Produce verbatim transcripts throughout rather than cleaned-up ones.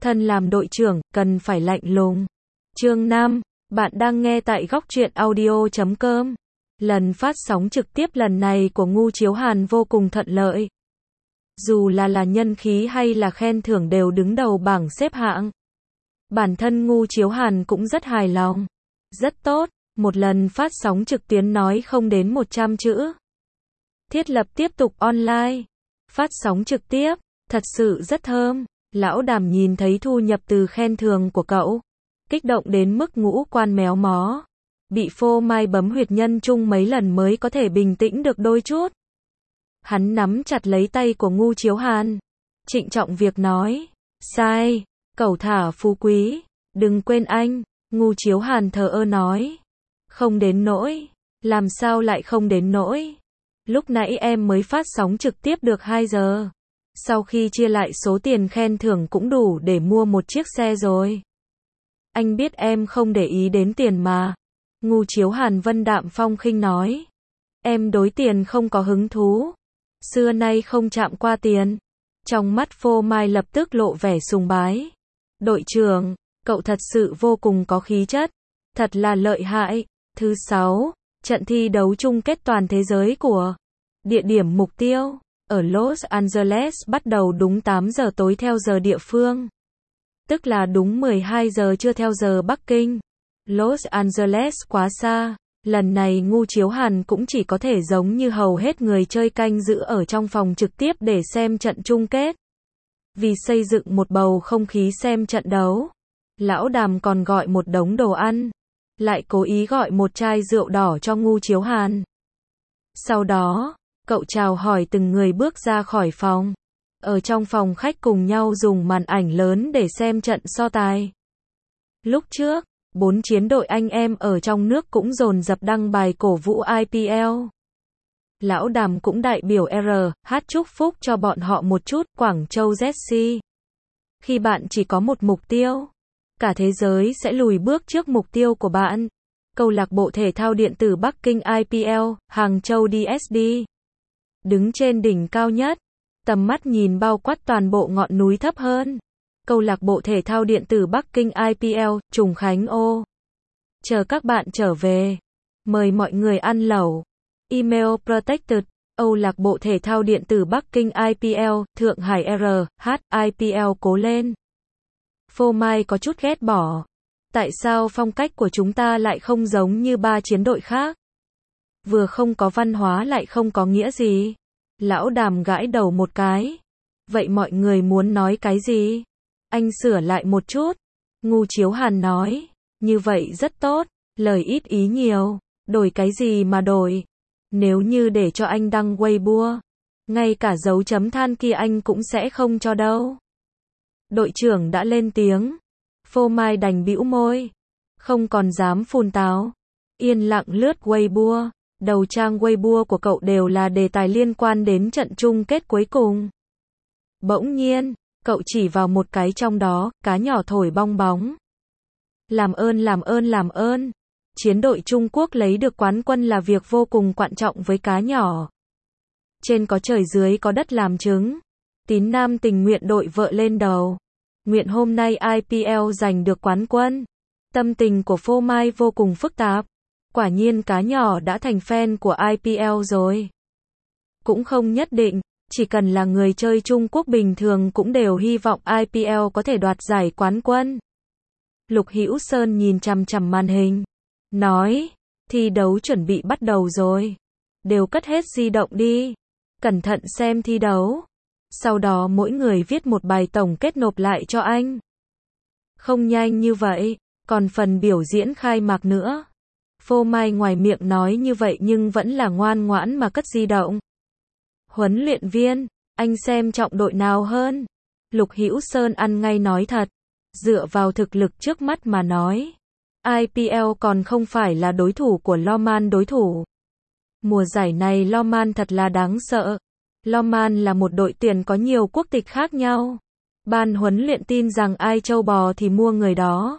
Thân làm đội trưởng, cần phải lạnh lùng. Chương năm, bạn đang nghe tại góc truyện audio chấm com. Lần phát sóng trực tiếp lần này của Ngu Chiếu Hàn vô cùng thuận lợi. Dù là là nhân khí hay là khen thưởng đều đứng đầu bảng xếp hạng. Bản thân Ngu Chiếu Hàn cũng rất hài lòng. Rất tốt, một lần phát sóng trực tuyến nói không đến một trăm chữ. Thiết lập tiếp tục online. Phát sóng trực tiếp, thật sự rất thơm. Lão Đàm nhìn thấy thu nhập từ khen thưởng của cậu, kích động đến mức ngũ quan méo mó. Bị phô mai bấm huyệt nhân chung mấy lần mới có thể bình tĩnh được đôi chút. Hắn nắm chặt lấy tay của Ngu Chiếu Hàn, trịnh trọng việc nói, sai, cẩu thả phú quý, đừng quên anh. Ngu Chiếu Hàn thờ ơ nói, không đến nỗi, làm sao lại không đến nỗi. Lúc nãy em mới phát sóng trực tiếp được hai giờ. Sau khi chia lại số tiền khen thưởng cũng đủ để mua một chiếc xe rồi. Anh biết em không để ý đến tiền mà. Ngu Chiếu Hàn vân đạm phong khinh nói. Em đối tiền không có hứng thú. Xưa nay không chạm qua tiền. Trong mắt phô mai lập tức lộ vẻ sùng bái. Đội trưởng, cậu thật sự vô cùng có khí chất. Thật là lợi hại. Thứ sáu, trận thi đấu chung kết toàn thế giới của địa điểm mục tiêu ở Los Angeles bắt đầu đúng tám giờ tối theo giờ địa phương. Tức là đúng mười hai giờ trưa theo giờ Bắc Kinh. Los Angeles quá xa, lần này Ngu Chiếu Hàn cũng chỉ có thể giống như hầu hết người chơi canh giữ ở trong phòng trực tiếp để xem trận chung kết. Vì xây dựng một bầu không khí xem trận đấu, Lão Đàm còn gọi một đống đồ ăn, lại cố ý gọi một chai rượu đỏ cho Ngu Chiếu Hàn. Sau đó, cậu chào hỏi từng người bước ra khỏi phòng. Ở trong phòng khách cùng nhau dùng màn ảnh lớn để xem trận so tài. Lúc trước, bốn chiến đội anh em ở trong nước cũng dồn dập đăng bài cổ vũ i pê lờ. Lão Đàm cũng đại biểu R, hát chúc phúc cho bọn họ một chút. Quảng Châu Z C. Khi bạn chỉ có một mục tiêu, cả thế giới sẽ lùi bước trước mục tiêu của bạn. Câu lạc bộ thể thao điện tử Bắc Kinh i pê lờ, Hàng Châu đê ét đê. Đứng trên đỉnh cao nhất, tầm mắt nhìn bao quát toàn bộ ngọn núi thấp hơn. Câu lạc bộ thể thao điện tử Bắc Kinh i pê lờ, Trùng Khánh ô. Chờ các bạn trở về. Mời mọi người ăn lẩu. Email protected. Câu lạc bộ thể thao điện tử Bắc Kinh i pê lờ, Thượng Hải R, H, i pê lờ cố lên. Phô Mai có chút ghét bỏ. Tại sao phong cách của chúng ta lại không giống như ba chiến đội khác? Vừa không có văn hóa lại không có nghĩa gì. Lão Đàm gãi đầu một cái. Vậy mọi người muốn nói cái gì? Anh sửa lại một chút. Ngu Chiếu Hàn nói. Như vậy rất tốt. Lời ít ý nhiều. Đổi cái gì mà đổi? Nếu như để cho anh đăng Weibo, ngay cả dấu chấm than kia anh cũng sẽ không cho đâu. Đội trưởng đã lên tiếng. Phô Mai đành bĩu môi. Không còn dám phun táo. Yên lặng lướt Weibo. Đầu trang Weibo của cậu đều là đề tài liên quan đến trận chung kết cuối cùng. Bỗng nhiên, cậu chỉ vào một cái trong đó, cá nhỏ thổi bong bóng. Làm ơn làm ơn làm ơn. Chiến đội Trung Quốc lấy được quán quân là việc vô cùng quan trọng với cá nhỏ. Trên có trời dưới có đất làm chứng. Tín Nam tình nguyện đội vợ lên đầu. Nguyện hôm nay i pê lờ giành được quán quân. Tâm tình của Phô Mai vô cùng phức tạp. Quả nhiên cá nhỏ đã thành fan của i pê lờ rồi. Cũng không nhất định, chỉ cần là người chơi Trung Quốc bình thường cũng đều hy vọng i pê lờ có thể đoạt giải quán quân. Lục Hữu Sơn nhìn chằm chằm màn hình, nói, thi đấu chuẩn bị bắt đầu rồi. Đều cất hết di động đi. Cẩn thận xem thi đấu. Sau đó mỗi người viết một bài tổng kết nộp lại cho anh. Không nhanh như vậy, còn phần biểu diễn khai mạc nữa. Phô Mai ngoài miệng nói như vậy nhưng vẫn là ngoan ngoãn mà cất di động. Huấn luyện viên, anh xem trọng đội nào hơn? Lục Hữu Sơn ăn ngay nói thật. Dựa vào thực lực trước mắt mà nói, i pê lờ còn không phải là đối thủ của Loman đối thủ. Mùa giải này Loman thật là đáng sợ. Loman là một đội tuyển có nhiều quốc tịch khác nhau. Ban huấn luyện tin rằng ai trâu bò thì mua người đó.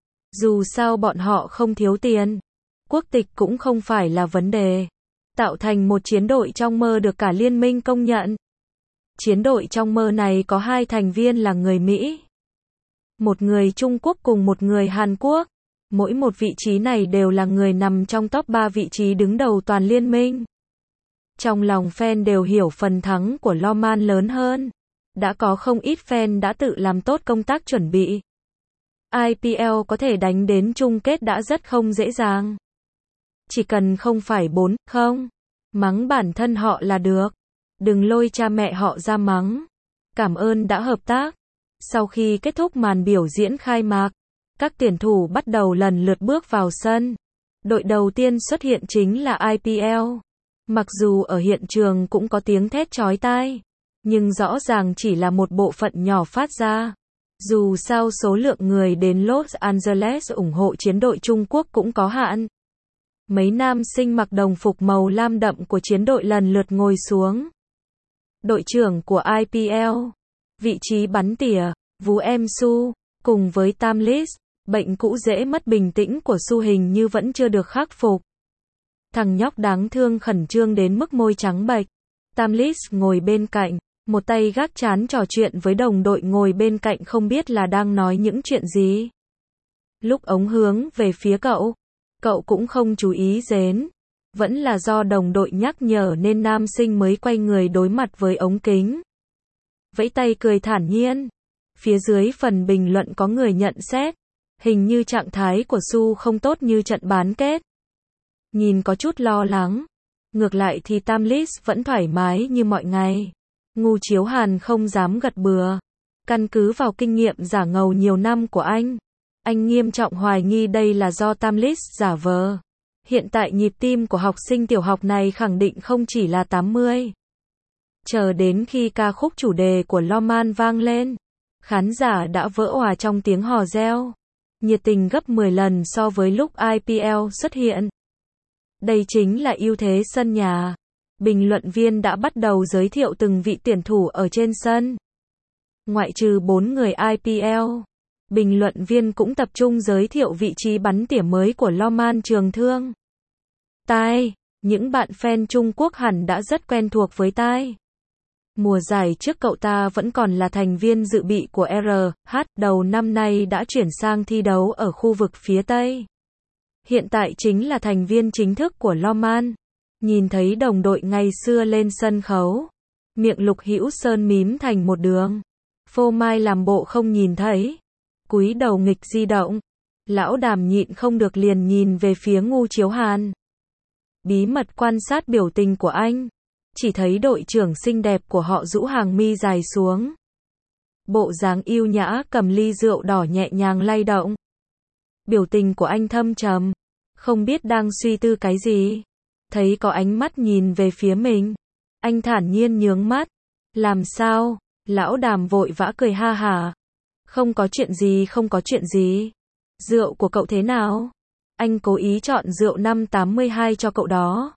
Dù sao bọn họ không thiếu tiền. Quốc tịch cũng không phải là vấn đề. Tạo thành một chiến đội trong mơ được cả liên minh công nhận. Chiến đội trong mơ này có hai thành viên là người Mỹ. Một người Trung Quốc cùng một người Hàn Quốc. Mỗi một vị trí này đều là người nằm trong top ba vị trí đứng đầu toàn liên minh. Trong lòng fan đều hiểu phần thắng của Loman lớn hơn. Đã có không ít fan đã tự làm tốt công tác chuẩn bị. i pê lờ có thể đánh đến chung kết đã rất không dễ dàng. Chỉ cần không phải bốn không mắng bản thân họ là được. Đừng lôi cha mẹ họ ra mắng. Cảm ơn đã hợp tác. Sau khi kết thúc màn biểu diễn khai mạc, các tuyển thủ bắt đầu lần lượt bước vào sân. Đội đầu tiên xuất hiện chính là i pê lờ. Mặc dù ở hiện trường cũng có tiếng thét chói tai, nhưng rõ ràng chỉ là một bộ phận nhỏ phát ra. Dù sao số lượng người đến Los Angeles ủng hộ chiến đội Trung Quốc cũng có hạn. Mấy nam sinh mặc đồng phục màu lam đậm của chiến đội lần lượt ngồi xuống. Đội trưởng của i pê lờ, vị trí bắn tỉa, Vũ Em Su, cùng với Tamlis, bệnh cũ dễ mất bình tĩnh của Su hình như vẫn chưa được khắc phục. Thằng nhóc đáng thương khẩn trương đến mức môi trắng bệch. Tamlis ngồi bên cạnh, một tay gác trán trò chuyện với đồng đội ngồi bên cạnh không biết là đang nói những chuyện gì. Lúc ống hướng về phía cậu, cậu cũng không chú ý đến. Vẫn là do đồng đội nhắc nhở nên nam sinh mới quay người đối mặt với ống kính. Vẫy tay cười thản nhiên. Phía dưới phần bình luận có người nhận xét. Hình như trạng thái của Su không tốt như trận bán kết. Nhìn có chút lo lắng. Ngược lại thì Tamlis vẫn thoải mái như mọi ngày. Ngu Chiếu Hàn không dám gật bừa. Căn cứ vào kinh nghiệm giả ngầu nhiều năm của anh, anh nghiêm trọng hoài nghi đây là do Tamlis giả vờ. Hiện tại nhịp tim của học sinh tiểu học này khẳng định không chỉ là tám mươi. Chờ đến khi ca khúc chủ đề của Loman vang lên, khán giả đã vỡ òa trong tiếng hò reo. Nhiệt tình gấp mười lần so với lúc i pê lờ xuất hiện. Đây chính là ưu thế sân nhà. Bình luận viên đã bắt đầu giới thiệu từng vị tuyển thủ ở trên sân. Ngoại trừ bốn người i pê lờ, bình luận viên cũng tập trung giới thiệu vị trí bắn tỉa mới của Loman Trường Thương. Tai, những bạn fan Trung Quốc hẳn đã rất quen thuộc với Tai. Mùa giải trước cậu ta vẫn còn là thành viên dự bị của rờ hát, đầu năm nay đã chuyển sang thi đấu ở khu vực phía Tây. Hiện tại chính là thành viên chính thức của Loman. Nhìn thấy đồng đội ngày xưa lên sân khấu, miệng Lục Hữu Sơn mím thành một đường. Phô Mai làm bộ không nhìn thấy, cúi đầu nghịch di động. Lão Đàm nhịn không được liền nhìn về phía Ngu Chiếu Hàn. Bí mật quan sát biểu tình của anh, chỉ thấy đội trưởng xinh đẹp của họ rũ hàng mi dài xuống. Bộ dáng yêu nhã cầm ly rượu đỏ nhẹ nhàng lay động. Biểu tình của anh thâm trầm, không biết đang suy tư cái gì. Thấy có ánh mắt nhìn về phía mình, anh thản nhiên nhướng mắt. Làm sao? Lão Đàm vội vã cười ha hả. Không có chuyện gì, không có chuyện gì. Rượu của cậu thế nào? Anh cố ý chọn rượu năm tám mươi hai cho cậu đó.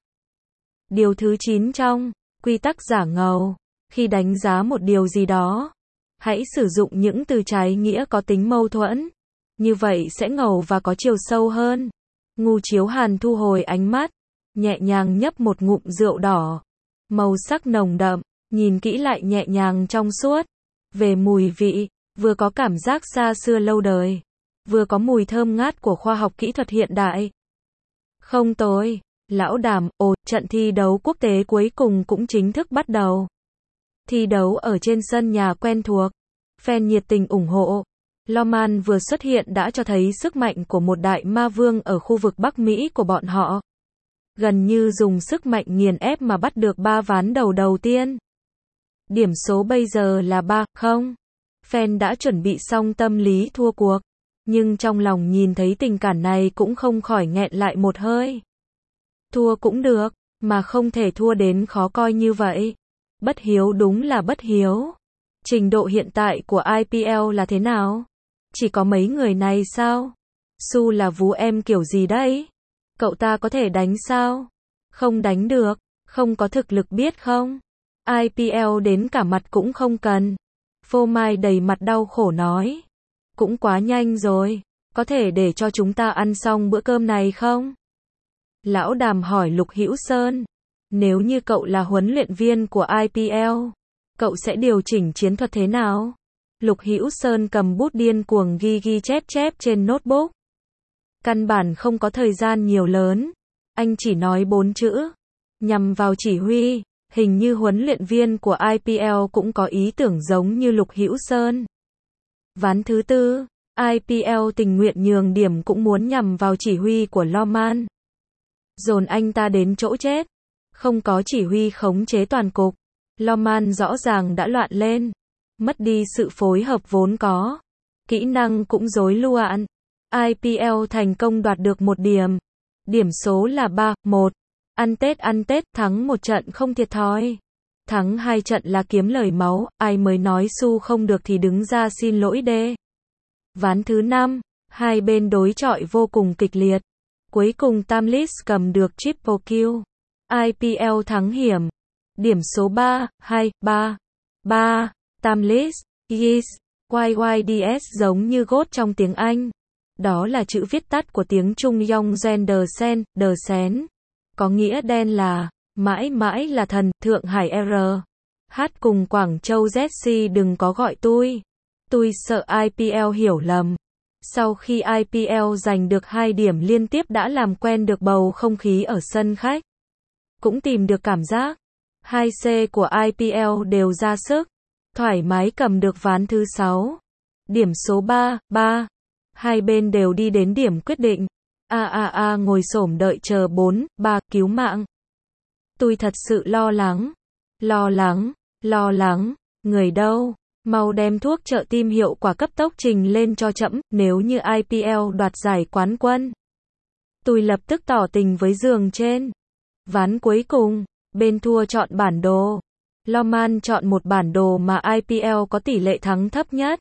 Điều thứ chín trong quy tắc giả ngầu, khi đánh giá một điều gì đó, hãy sử dụng những từ trái nghĩa có tính mâu thuẫn. Như vậy sẽ ngầu và có chiều sâu hơn. Ngu Chiếu Hàn thu hồi ánh mắt, nhẹ nhàng nhấp một ngụm rượu đỏ. Màu sắc nồng đậm, nhìn kỹ lại nhẹ nhàng trong suốt. Về mùi vị, vừa có cảm giác xa xưa lâu đời, vừa có mùi thơm ngát của khoa học kỹ thuật hiện đại. Không tồi. Lão Đàm, ồ, trận thi đấu quốc tế cuối cùng cũng chính thức bắt đầu. Thi đấu ở trên sân nhà quen thuộc. Fan nhiệt tình ủng hộ. Loman vừa xuất hiện đã cho thấy sức mạnh của một đại ma vương ở khu vực Bắc Mỹ của bọn họ. Gần như dùng sức mạnh nghiền ép mà bắt được ba ván đầu đầu tiên. Điểm số bây giờ là ba không. Fan đã chuẩn bị xong tâm lý thua cuộc. Nhưng trong lòng nhìn thấy tình cảnh này cũng không khỏi nghẹn lại một hơi. Thua cũng được, mà không thể thua đến khó coi như vậy. Bất hiếu đúng là bất hiếu. Trình độ hiện tại của i pê lờ là thế nào? Chỉ có mấy người này sao? Su là vú em kiểu gì đấy? Cậu ta có thể đánh sao? Không đánh được, không có thực lực biết không? i pê lờ đến cả mặt cũng không cần. Phô Mai đầy mặt đau khổ nói. Cũng quá nhanh rồi, có thể để cho chúng ta ăn xong bữa cơm này không? Lão Đàm hỏi Lục Hữu Sơn. Nếu như cậu là huấn luyện viên của i pê lờ, cậu sẽ điều chỉnh chiến thuật thế nào? Lục Hữu Sơn cầm bút điên cuồng ghi ghi chép chép trên notebook. Căn bản không có thời gian nhiều lớn. Anh chỉ nói bốn chữ. Nhằm vào chỉ huy. Hình như huấn luyện viên của i pê lờ cũng có ý tưởng giống như Lục Hữu Sơn. Ván thứ tư, i pê lờ tình nguyện nhường điểm cũng muốn nhằm vào chỉ huy của Lohmann. Dồn anh ta đến chỗ chết. Không có chỉ huy khống chế toàn cục. Lohmann rõ ràng đã loạn lên. Mất đi sự phối hợp vốn có. Kỹ năng cũng rối loạn. i pê lờ thành công đoạt được một điểm. Điểm số là ba một. Ăn Tết ăn Tết, thắng một trận không thiệt thòi. Thắng hai trận là kiếm lời máu, ai mới nói su không được thì đứng ra xin lỗi đê. Ván thứ năm, hai bên đối chọi vô cùng kịch liệt. Cuối cùng Tamlis cầm được triple kill. i pê lờ thắng hiểm. Điểm số ba hai ba. ba. Tamlis, yes, y y đê s giống như gốt trong tiếng Anh. Đó là chữ viết tắt của tiếng Trung Yong Gen de Sen, de Sen. Có nghĩa đen là, mãi mãi là thần, Thượng Hải R. Hát cùng Quảng Châu Z C đừng có gọi tôi. Tôi sợ i pê lờ hiểu lầm. Sau khi i pê lờ giành được hai điểm liên tiếp đã làm quen được bầu không khí ở sân khách. Cũng tìm được cảm giác. hai C của i pê lờ đều ra sức. Thoải mái cầm được ván thứ sáu. Điểm số ba ba. Hai bên đều đi đến điểm quyết định. A a a ngồi xổm đợi chờ bốn ba cứu mạng. Tôi thật sự lo lắng. Lo lắng, lo lắng. Người đâu? Mau đem thuốc trợ tim hiệu quả cấp tốc trình lên cho trẫm, nếu như i pê lờ đoạt giải quán quân. Tôi lập tức tỏ tình với giường trên. Ván cuối cùng, bên thua chọn bản đồ. Lohmann chọn một bản đồ mà i pê lờ có tỷ lệ thắng thấp nhất.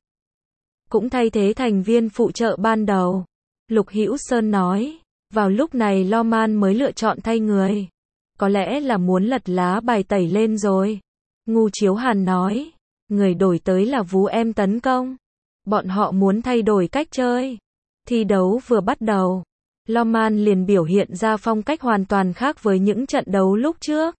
Cũng thay thế thành viên phụ trợ ban đầu. Lục Hữu Sơn nói. Vào lúc này Lohmann mới lựa chọn thay người. Có lẽ là muốn lật lá bài tẩy lên rồi. Ngu Chiếu Hàn nói. Người đổi tới là Vú Em tấn công. Bọn họ muốn thay đổi cách chơi. Thi đấu vừa bắt đầu. Lohmann liền biểu hiện ra phong cách hoàn toàn khác với những trận đấu lúc trước.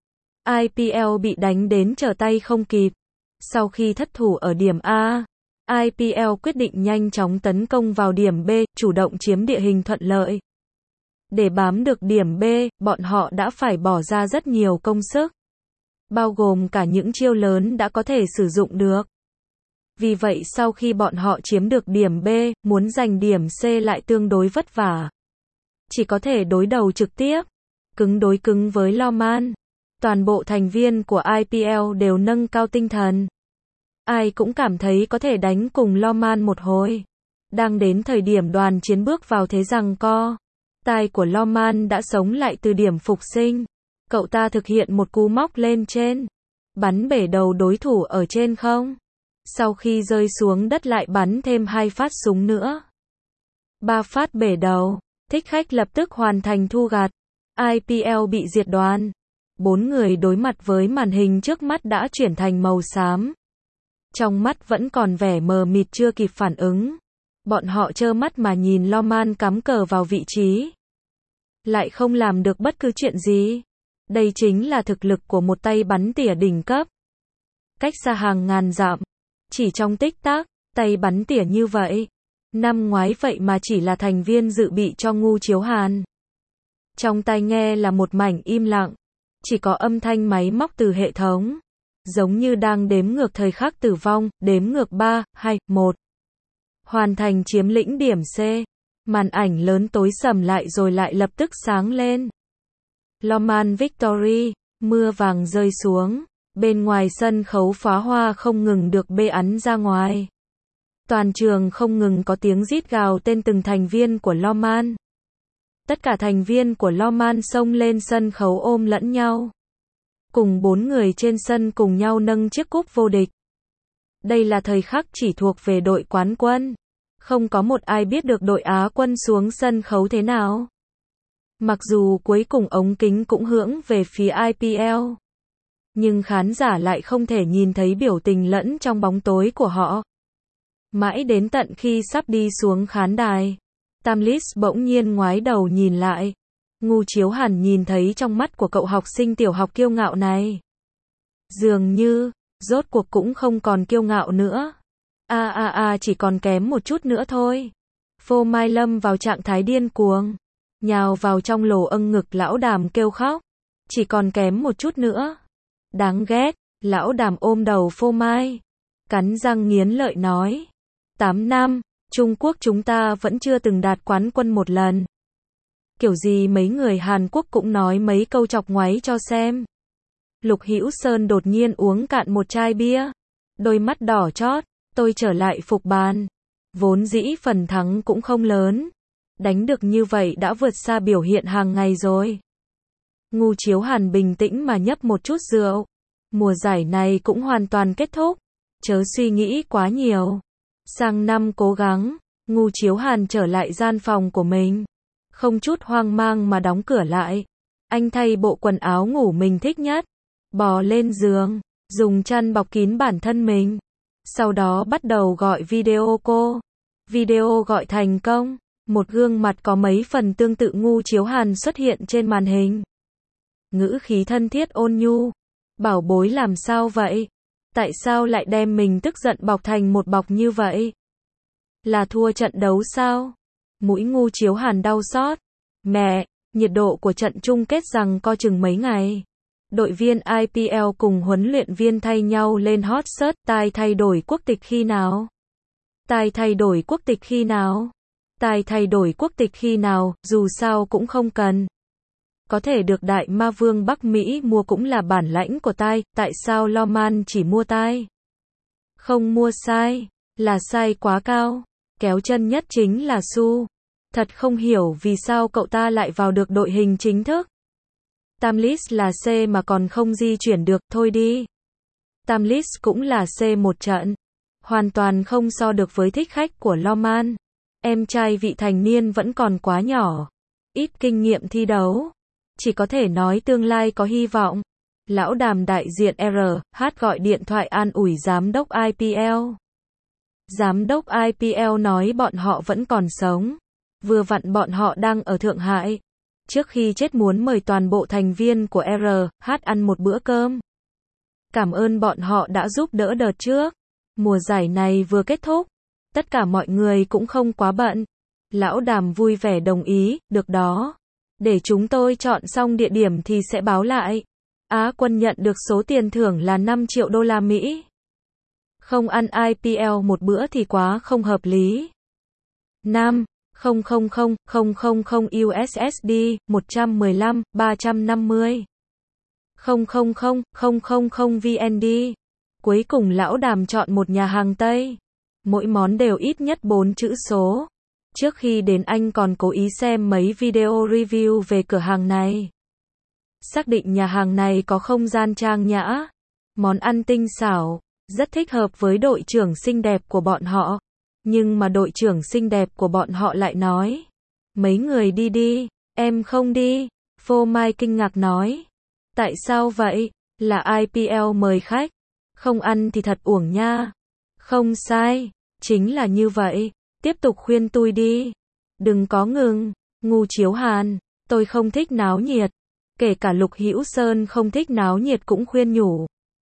i pê lờ bị đánh đến trở tay không kịp. Sau khi thất thủ ở điểm A, i pê lờ quyết định nhanh chóng tấn công vào điểm B, chủ động chiếm địa hình thuận lợi. Để bám được điểm B, bọn họ đã phải bỏ ra rất nhiều công sức. Bao gồm cả những chiêu lớn đã có thể sử dụng được. Vì vậy sau khi bọn họ chiếm được điểm B, muốn giành điểm C lại tương đối vất vả. Chỉ có thể đối đầu trực tiếp, cứng đối cứng với Lohmann. Toàn bộ thành viên của i pê lờ đều nâng cao tinh thần. Ai cũng cảm thấy có thể đánh cùng Lohmann một hồi. Đang đến thời điểm đoàn chiến bước vào thế giằng co. Tai của Lohmann đã sống lại từ điểm phục sinh. Cậu ta thực hiện một cú móc lên trên. Bắn bể đầu đối thủ ở trên không. Sau khi rơi xuống đất lại bắn thêm hai phát súng nữa. Ba phát bể đầu. Thích Khách lập tức hoàn thành thu gặt. i pê lờ bị diệt đoàn. Bốn người đối mặt với màn hình trước mắt đã chuyển thành màu xám. Trong mắt vẫn còn vẻ mờ mịt chưa kịp phản ứng. Bọn họ trơ mắt mà nhìn Lohmann cắm cờ vào vị trí. Lại không làm được bất cứ chuyện gì. Đây chính là thực lực của một tay bắn tỉa đỉnh cấp. Cách xa hàng ngàn dặm. Chỉ trong tích tắc, tay bắn tỉa như vậy. Năm ngoái vậy mà chỉ là thành viên dự bị cho Ngu Chiếu Hàn. Trong tai nghe là một mảnh im lặng. Chỉ có âm thanh máy móc từ hệ thống. Giống như đang đếm ngược thời khắc tử vong, đếm ngược ba, hai, một. Hoàn thành chiếm lĩnh điểm C. Màn ảnh lớn tối sầm lại rồi lại lập tức sáng lên. Lohmann Victory, mưa vàng rơi xuống. Bên ngoài sân khấu pháo hoa không ngừng được bê ắn ra ngoài. Toàn trường không ngừng có tiếng rít gào tên từng thành viên của Lohmann. Tất cả thành viên của Lohmann xông lên sân khấu ôm lẫn nhau. Cùng bốn người trên sân cùng nhau nâng chiếc cúp vô địch. Đây là thời khắc chỉ thuộc về đội quán quân. Không có một ai biết được đội Á quân xuống sân khấu thế nào. Mặc dù cuối cùng ống kính cũng hướng về phía i pê lờ. Nhưng khán giả lại không thể nhìn thấy biểu tình lẫn trong bóng tối của họ. Mãi đến tận khi sắp đi xuống khán đài. Tamlis bỗng nhiên ngoái đầu nhìn lại. Ngu Chiếu Hàn nhìn thấy trong mắt của cậu học sinh tiểu học kiêu ngạo này. Dường như, rốt cuộc cũng không còn kiêu ngạo nữa. A a a chỉ còn kém một chút nữa thôi. Phô Mai lâm vào trạng thái điên cuồng, nhào vào trong lồ âng ngực lão Đàm kêu khóc. Chỉ còn kém một chút nữa. Đáng ghét, lão Đàm ôm đầu Phô Mai, cắn răng nghiến lợi nói. Tám năm, Trung Quốc chúng ta vẫn chưa từng đạt quán quân một lần. Kiểu gì mấy người Hàn Quốc cũng nói mấy câu chọc ngoáy cho xem. Lục Hữu Sơn đột nhiên uống cạn một chai bia, đôi mắt đỏ chót. Tôi trở lại phục bàn. Vốn dĩ phần thắng cũng không lớn. Đánh được như vậy đã vượt xa biểu hiện hàng ngày rồi. Ngu Chiếu Hàn bình tĩnh mà nhấp một chút rượu. Mùa giải này cũng hoàn toàn kết thúc. Chớ suy nghĩ quá nhiều. Sang năm cố gắng. Ngu Chiếu Hàn trở lại gian phòng của mình. Không chút hoang mang mà đóng cửa lại. Anh thay bộ quần áo ngủ mình thích nhất. Bò lên giường. Dùng chăn bọc kín bản thân mình. Sau đó bắt đầu gọi video cô. Video gọi thành công. Một gương mặt có mấy phần tương tự Ngu Chiếu Hàn xuất hiện trên màn hình. Ngữ khí thân thiết ôn nhu. Bảo bối làm sao vậy? Tại sao lại đem mình tức giận bọc thành một bọc như vậy? Là thua trận đấu sao? Mũi Ngu Chiếu Hàn đau xót. Mẹ, nhiệt độ của trận chung kết rằng co chừng mấy ngày. Đội viên i pê lờ cùng huấn luyện viên thay nhau lên hot search. Tai thay đổi quốc tịch khi nào? Tai thay đổi quốc tịch khi nào? Tai thay đổi quốc tịch khi nào? Dù sao cũng không cần. Có thể được Đại Ma Vương Bắc Mỹ mua cũng là bản lãnh của Tai. Tại sao Loman chỉ mua Tai? Không mua sai. Là sai quá cao. Kéo chân nhất chính là Su. Thật không hiểu vì sao cậu ta lại vào được đội hình chính thức. Tamlis là C mà còn không di chuyển được, thôi đi. Tamlis cũng là C một trận. Hoàn toàn không so được với thích khách của Loman. Em trai vị thành niên vẫn còn quá nhỏ. Ít kinh nghiệm thi đấu. Chỉ có thể nói tương lai có hy vọng. Lão Đàm đại diện R H gọi điện thoại an ủi giám đốc i pê lờ. Giám đốc i pê lờ nói bọn họ vẫn còn sống. Vừa vặn bọn họ đang ở Thượng Hải. Trước khi chết muốn mời toàn bộ thành viên của R H ăn một bữa cơm. Cảm ơn bọn họ đã giúp đỡ đợt trước. Mùa giải này vừa kết thúc. Tất cả mọi người cũng không quá bận. Lão Đàm vui vẻ đồng ý, được đó. Để chúng tôi chọn xong địa điểm thì sẽ báo lại. Á quân nhận được số tiền thưởng là năm triệu đô la Mỹ. Không ăn i pê lờ một bữa thì quá không hợp lý. năm không không không không không không u ét ét đê, một trăm mười lăm, ba trăm năm mươi. không không không không không không vê en đê. Cuối cùng lão Đàm chọn một nhà hàng Tây. Mỗi món đều ít nhất bốn chữ số. Trước khi đến anh còn cố ý xem mấy video review về cửa hàng này. Xác định nhà hàng này có không gian trang nhã. Món ăn tinh xảo. Rất thích hợp với đội trưởng xinh đẹp của bọn họ. Nhưng mà đội trưởng xinh đẹp của bọn họ lại nói. Mấy người đi đi, em không đi. Phô Mai kinh ngạc nói. Tại sao vậy? Là i pê lờ mời khách. Không ăn thì thật uổng nha. Không sai. Chính là như vậy. Tiếp tục khuyên tôi đi. Đừng có ngừng. Ngu Chiếu Hàn. Tôi không thích náo nhiệt. Kể cả Lục Hữu Sơn không thích náo nhiệt cũng khuyên nhủ.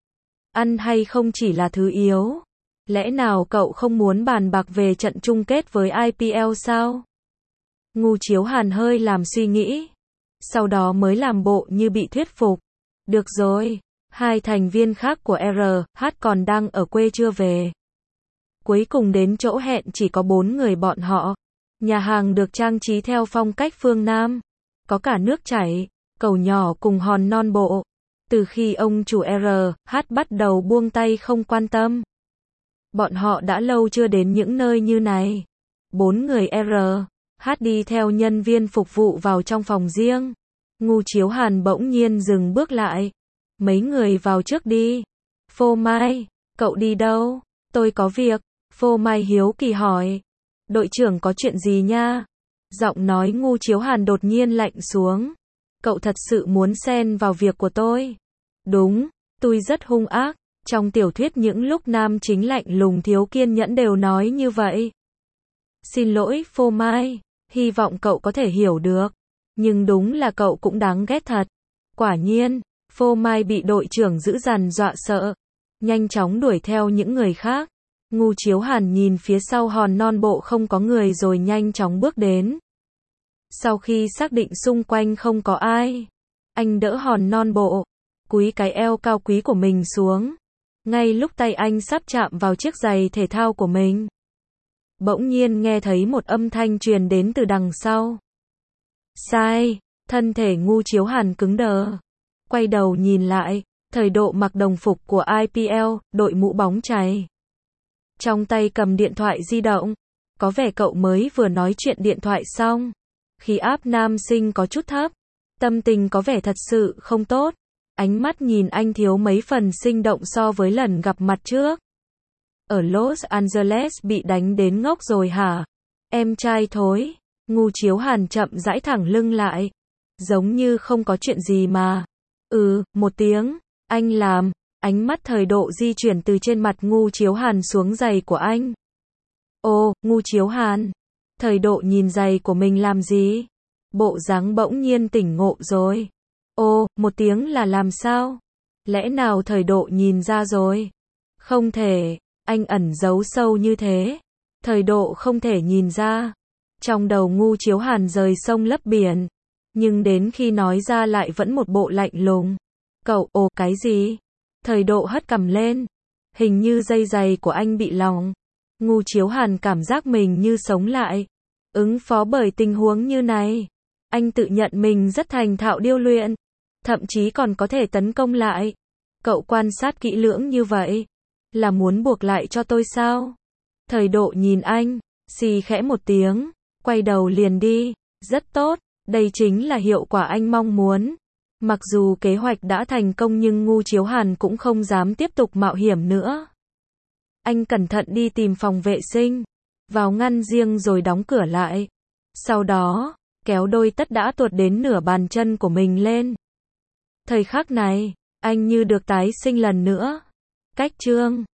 Ăn hay không chỉ là thứ yếu. Lẽ nào cậu không muốn bàn bạc về trận chung kết với i pê lờ sao? Ngu Chiếu Hàn hơi làm suy nghĩ. Sau đó mới làm bộ như bị thuyết phục. Được rồi. Hai thành viên khác của R H còn đang ở quê chưa về. Cuối cùng đến chỗ hẹn chỉ có bốn người bọn họ. Nhà hàng được trang trí theo phong cách phương Nam. Có cả nước chảy, cầu nhỏ cùng hòn non bộ. Từ khi ông chủ R H bắt đầu buông tay không quan tâm. Bọn họ đã lâu chưa đến những nơi như này. Bốn người R H đi theo nhân viên phục vụ vào trong phòng riêng. Ngu Chiếu Hàn bỗng nhiên dừng bước lại. Mấy người vào trước đi. Phô Mai, cậu đi đâu? Tôi có việc. Phô Mai hiếu kỳ hỏi. Đội trưởng có chuyện gì nha? Giọng nói Ngu Chiếu Hàn đột nhiên lạnh xuống. Cậu thật sự muốn xen vào việc của tôi? Đúng, tôi rất hung ác. Trong tiểu thuyết những lúc nam chính lạnh lùng thiếu kiên nhẫn đều nói như vậy. Xin lỗi Phô Mai, hy vọng cậu có thể hiểu được. Nhưng đúng là cậu cũng đáng ghét thật. Quả nhiên, Phô Mai bị đội trưởng dữ dằn dọa sợ. Nhanh chóng đuổi theo những người khác. Ngu Chiếu Hàn nhìn phía sau hòn non bộ không có người rồi nhanh chóng bước đến. Sau khi xác định xung quanh không có ai, anh đỡ hòn non bộ, cúi cái eo cao quý của mình xuống. Ngay lúc tay anh sắp chạm vào chiếc giày thể thao của mình, bỗng nhiên nghe thấy một âm thanh truyền đến từ đằng sau. Sai, thân thể Ngu Chiếu Hàn cứng đờ. Quay đầu nhìn lại, Thời Độ mặc đồng phục của i pê lờ, đội mũ bóng chày. Trong tay cầm điện thoại di động. Có vẻ cậu mới vừa nói chuyện điện thoại xong. Khí áp nam sinh có chút thấp. Tâm tình có vẻ thật sự không tốt. Ánh mắt nhìn anh thiếu mấy phần sinh động so với lần gặp mặt trước. Ở Los Angeles bị đánh đến ngốc rồi hả? Em trai thối. Ngu Chiếu Hàn chậm rãi thẳng lưng lại. Giống như không có chuyện gì mà. Ừ, một tiếng. Anh làm. Ánh mắt Thời Độ di chuyển từ trên mặt Ngu Chiếu Hàn xuống giày của anh. Ồ, Ngu Chiếu Hàn. Thời Độ nhìn giày của mình làm gì? Bộ dáng bỗng nhiên tỉnh ngộ rồi. Ồ, một tiếng là làm sao? Lẽ nào Thời Độ nhìn ra rồi? Không thể, anh ẩn giấu sâu như thế. Thời Độ không thể nhìn ra. Trong đầu Ngu Chiếu Hàn rời sông lấp biển. Nhưng đến khi nói ra lại vẫn một bộ lạnh lùng. Cậu, ồ, cái gì? Thời Độ hất cằm lên. Hình như dây giày của anh bị lỏng. Ngu Chiếu Hàn cảm giác mình như sống lại. Ứng phó bởi tình huống như này. Anh tự nhận mình rất thành thạo điêu luyện. Thậm chí còn có thể tấn công lại. Cậu quan sát kỹ lưỡng như vậy. Là muốn buộc lại cho tôi sao? Thời Độ nhìn anh. Xì khẽ một tiếng. Quay đầu liền đi. Rất tốt. Đây chính là hiệu quả anh mong muốn. Mặc dù kế hoạch đã thành công nhưng Ngu Chiếu Hàn cũng không dám tiếp tục mạo hiểm nữa. Anh cẩn thận đi tìm phòng vệ sinh. Vào ngăn riêng rồi đóng cửa lại. Sau đó, kéo đôi tất đã tuột đến nửa bàn chân của mình lên. Thời khắc này, anh như được tái sinh lần nữa. Cách chương